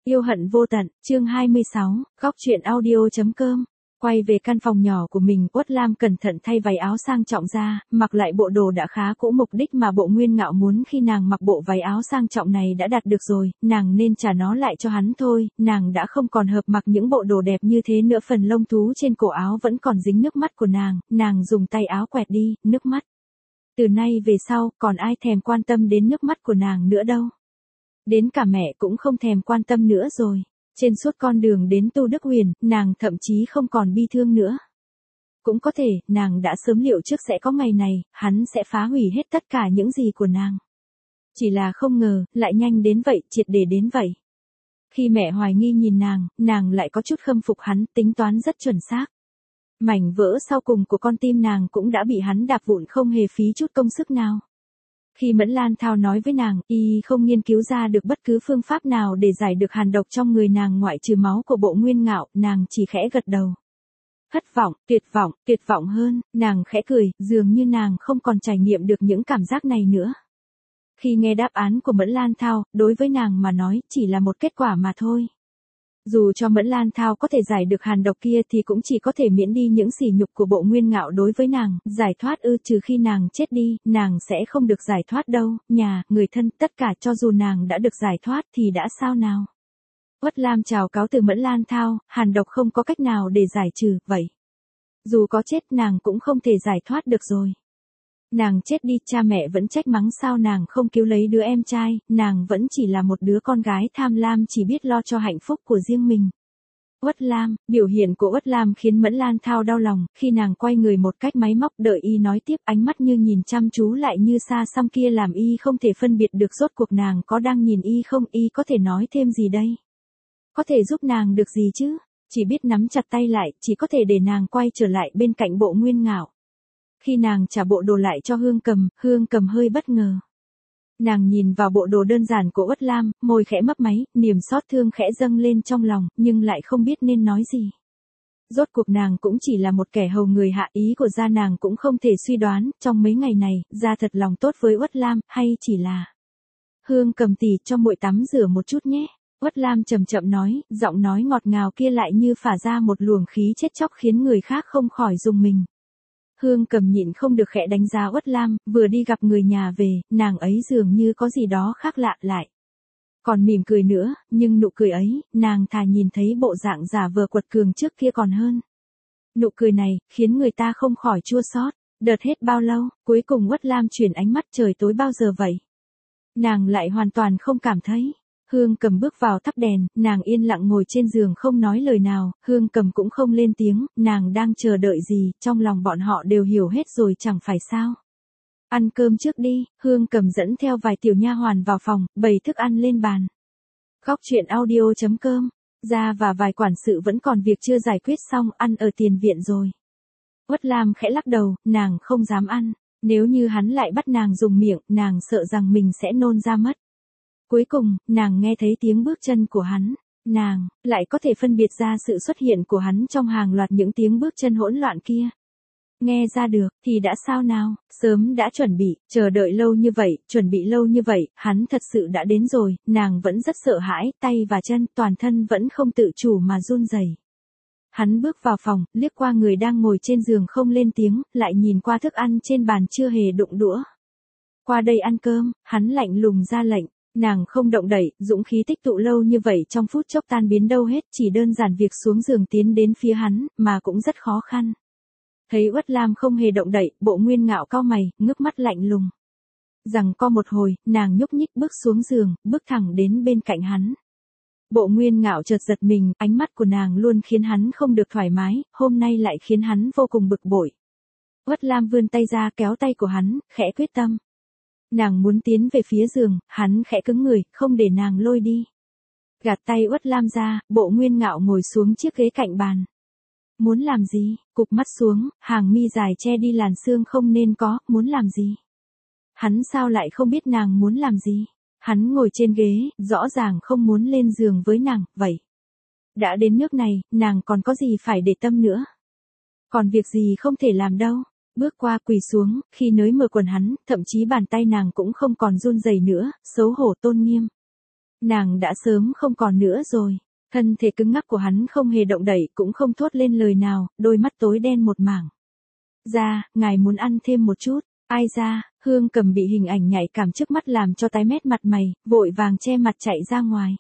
Yêu hận vô tận, chương 26, góc truyện audio.com. Quay về căn phòng nhỏ của mình, Uất Lam cẩn thận thay váy áo sang trọng ra, mặc lại bộ đồ đã khá cũ. Mục đích mà Bộ Nguyên Ngạo muốn khi nàng mặc bộ váy áo sang trọng này đã đạt được rồi, nàng nên trả nó lại cho hắn thôi. Nàng đã không còn hợp mặc những bộ đồ đẹp như thế nữa. Phần lông thú trên cổ áo vẫn còn dính nước mắt của nàng dùng tay áo quẹt đi, nước mắt. Từ nay về sau, còn ai thèm quan tâm đến nước mắt của nàng nữa đâu. Đến cả mẹ cũng không thèm quan tâm nữa rồi. Trên suốt con đường đến Tu Đức Huyền, nàng thậm chí không còn bi thương nữa. Cũng có thể, nàng đã sớm liệu trước sẽ có ngày này, hắn sẽ phá hủy hết tất cả những gì của nàng. Chỉ là không ngờ, lại nhanh đến vậy, triệt để đến vậy. Khi mẹ hoài nghi nhìn nàng lại có chút khâm phục hắn, tính toán rất chuẩn xác. Mảnh vỡ sau cùng của con tim nàng cũng đã bị hắn đạp vụn không hề phí chút công sức nào. Khi Mẫn Lan Thao nói với nàng, y không nghiên cứu ra được bất cứ phương pháp nào để giải được hàn độc trong người nàng ngoại trừ máu của Bộ Nguyên Ngạo, nàng chỉ khẽ gật đầu. Thất vọng, tuyệt vọng hơn, nàng khẽ cười, dường như nàng không còn trải nghiệm được những cảm giác này nữa. Khi nghe đáp án của Mẫn Lan Thao, đối với nàng mà nói, chỉ là một kết quả mà thôi. Dù cho Mẫn Lan Thao có thể giải được hàn độc kia thì cũng chỉ có thể miễn đi những sỉ nhục của Bộ Nguyên Ngạo đối với nàng, giải thoát trừ khi nàng chết đi, nàng sẽ không được giải thoát đâu, nhà, người thân, tất cả cho dù nàng đã được giải thoát thì đã sao nào. Uất Lam chào cáo từ Mẫn Lan Thao, hàn độc không có cách nào để giải trừ, vậy. Dù có chết nàng cũng không thể giải thoát được rồi. Nàng chết đi, cha mẹ vẫn trách mắng sao nàng không cứu lấy đứa em trai, nàng vẫn chỉ là một đứa con gái tham lam chỉ biết lo cho hạnh phúc của riêng mình. Uất Lam, biểu hiện của Uất Lam khiến Mẫn Lan Thao đau lòng, khi nàng quay người một cách máy móc đợi y nói tiếp, ánh mắt như nhìn chăm chú lại như xa xăm kia làm y không thể phân biệt được rốt cuộc nàng có đang nhìn y không, y có thể nói thêm gì đây? Có thể giúp nàng được gì chứ? Chỉ biết nắm chặt tay lại, chỉ có thể để nàng quay trở lại bên cạnh Bộ Nguyên Ngạo. Khi nàng trả bộ đồ lại cho Hương Cầm hơi bất ngờ. Nàng nhìn vào bộ đồ đơn giản của Uất Lam, môi khẽ mấp máy, niềm xót thương khẽ dâng lên trong lòng, nhưng lại không biết nên nói gì. Rốt cuộc nàng cũng chỉ là một kẻ hầu người hạ, ý của gia nàng cũng không thể suy đoán, trong mấy ngày này, gia thật lòng tốt với Uất Lam, hay chỉ là Hương Cầm tỷ cho muội tắm rửa một chút nhé. Uất Lam chậm chậm nói, giọng nói ngọt ngào kia lại như phả ra một luồng khí chết chóc khiến người khác không khỏi rùng mình. Hương Cầm nhịn không được khẽ đánh giá Uất Lam, vừa đi gặp người nhà về, nàng ấy dường như có gì đó khác lạ lại. Còn mỉm cười nữa, nhưng nụ cười ấy, nàng thà nhìn thấy bộ dạng giả vờ quật cường trước kia còn hơn. Nụ cười này, khiến người ta không khỏi chua xót. Đợt hết bao lâu, cuối cùng Uất Lam chuyển ánh mắt trời tối bao giờ vậy? Nàng lại hoàn toàn không cảm thấy. Hương Cầm bước vào thắp đèn, nàng yên lặng ngồi trên giường không nói lời nào, Hương Cầm cũng không lên tiếng, nàng đang chờ đợi gì, trong lòng bọn họ đều hiểu hết rồi chẳng phải sao. Ăn cơm trước đi, Hương Cầm dẫn theo vài tiểu nha hoàn vào phòng, bày thức ăn lên bàn. Góc truyện audio.com, Gia và vài quản sự vẫn còn việc chưa giải quyết xong, ăn ở tiền viện rồi. Uất Lam khẽ lắc đầu, nàng không dám ăn, nếu như hắn lại bắt nàng dùng miệng, nàng sợ rằng mình sẽ nôn ra mất. Cuối cùng, nàng nghe thấy tiếng bước chân của hắn, nàng lại có thể phân biệt ra sự xuất hiện của hắn trong hàng loạt những tiếng bước chân hỗn loạn kia. Nghe ra được, thì đã sao nào, sớm đã chuẩn bị, chờ đợi lâu như vậy, chuẩn bị lâu như vậy, hắn thật sự đã đến rồi, nàng vẫn rất sợ hãi, tay và chân, toàn thân vẫn không tự chủ mà run rẩy. Hắn bước vào phòng, liếc qua người đang ngồi trên giường không lên tiếng, lại nhìn qua thức ăn trên bàn chưa hề đụng đũa. Qua đây ăn cơm, hắn lạnh lùng ra lệnh. Nàng không động đậy, dũng khí tích tụ lâu như vậy trong phút chốc tan biến đâu hết, chỉ đơn giản việc xuống giường tiến đến phía hắn, mà cũng rất khó khăn. Thấy Uất Lam không hề động đậy, Bộ Nguyên Ngạo cau mày, ngước mắt lạnh lùng. Rằng co một hồi, nàng nhúc nhích bước xuống giường, bước thẳng đến bên cạnh hắn. Bộ Nguyên Ngạo chợt giật mình, ánh mắt của nàng luôn khiến hắn không được thoải mái, hôm nay lại khiến hắn vô cùng bực bội. Uất Lam vươn tay ra kéo tay của hắn, khẽ quyết tâm. Nàng muốn tiến về phía giường, hắn khẽ cứng người, không để nàng lôi đi. Gạt tay Uất Lam ra, Bộ Nguyên Ngạo ngồi xuống chiếc ghế cạnh bàn. Muốn làm gì? Cụp mắt xuống, hàng mi dài che đi làn xương không nên có, muốn làm gì? Hắn sao lại không biết nàng muốn làm gì? Hắn ngồi trên ghế, rõ ràng không muốn lên giường với nàng, vậy. Đã đến nước này, nàng còn có gì phải để tâm nữa? Còn việc gì không thể làm đâu? Bước qua quỳ xuống, khi nới mở quần hắn, thậm chí bàn tay nàng cũng không còn run rẩy nữa, xấu hổ tôn nghiêm. Nàng đã sớm không còn nữa rồi. Thân thể cứng ngắc của hắn không hề động đậy cũng không thốt lên lời nào, đôi mắt tối đen một mảng. Ra, ngài muốn ăn thêm một chút. Ai ra, Hương Cầm bị hình ảnh nhạy cảm trước mắt làm cho tái mét mặt mày, vội vàng che mặt chạy ra ngoài.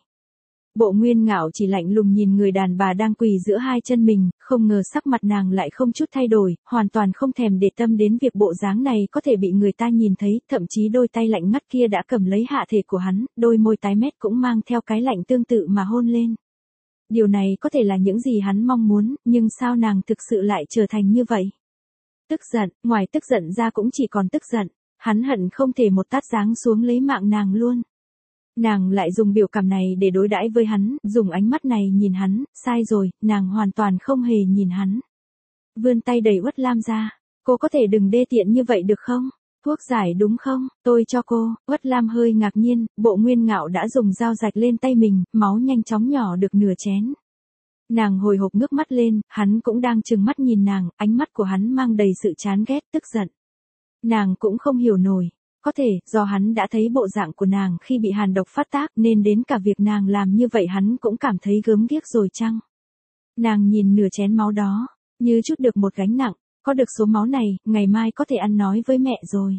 Bộ Nguyên Ngạo chỉ lạnh lùng nhìn người đàn bà đang quỳ giữa hai chân mình, không ngờ sắc mặt nàng lại không chút thay đổi, hoàn toàn không thèm để tâm đến việc bộ dáng này có thể bị người ta nhìn thấy, thậm chí đôi tay lạnh ngắt kia đã cầm lấy hạ thể của hắn, đôi môi tái mét cũng mang theo cái lạnh tương tự mà hôn lên. Điều này có thể là những gì hắn mong muốn, nhưng sao nàng thực sự lại trở thành như vậy? Tức giận, ngoài tức giận ra cũng chỉ còn tức giận, hắn hận không thể một tát giáng xuống lấy mạng nàng luôn. Nàng lại dùng biểu cảm này để đối đãi với hắn, dùng ánh mắt này nhìn hắn, sai rồi, nàng hoàn toàn không hề nhìn hắn. Vươn tay đẩy Uất Lam ra, cô có thể đừng đê tiện như vậy được không? Thuốc giải đúng không? Tôi cho cô. Uất Lam hơi ngạc nhiên, Bộ Nguyên Ngạo đã dùng dao rạch lên tay mình, máu nhanh chóng nhỏ được nửa chén. Nàng hồi hộp ngước mắt lên, hắn cũng đang trừng mắt nhìn nàng, ánh mắt của hắn mang đầy sự chán ghét, tức giận. Nàng cũng không hiểu nổi. Có thể, do hắn đã thấy bộ dạng của nàng khi bị hàn độc phát tác nên đến cả việc nàng làm như vậy hắn cũng cảm thấy gớm ghiếc rồi chăng? Nàng nhìn nửa chén máu đó, như chút được một gánh nặng, có được số máu này, ngày mai có thể ăn nói với mẹ rồi.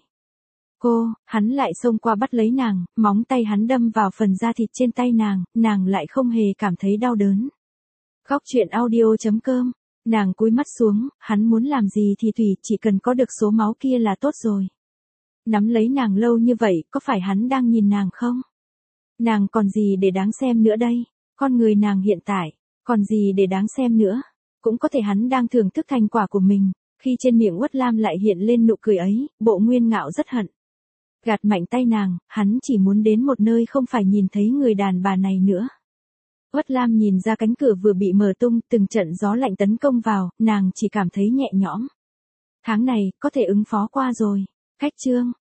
Cô, hắn lại xông qua bắt lấy nàng, móng tay hắn đâm vào phần da thịt trên tay nàng lại không hề cảm thấy đau đớn. Góc truyện audio.com, nàng cúi mắt xuống, hắn muốn làm gì thì tùy, chỉ cần có được số máu kia là tốt rồi. Nắm lấy nàng lâu như vậy, có phải hắn đang nhìn nàng không? Nàng còn gì để đáng xem nữa đây? Con người nàng hiện tại, còn gì để đáng xem nữa? Cũng có thể hắn đang thưởng thức thành quả của mình. Khi trên miệng Uất Lam lại hiện lên nụ cười ấy, Bộ Nguyên Ngạo rất hận. Gạt mạnh tay nàng, hắn chỉ muốn đến một nơi không phải nhìn thấy người đàn bà này nữa. Uất Lam nhìn ra cánh cửa vừa bị mở tung, từng trận gió lạnh tấn công vào, nàng chỉ cảm thấy nhẹ nhõm. Tháng này, có thể ứng phó qua rồi. Khách chương.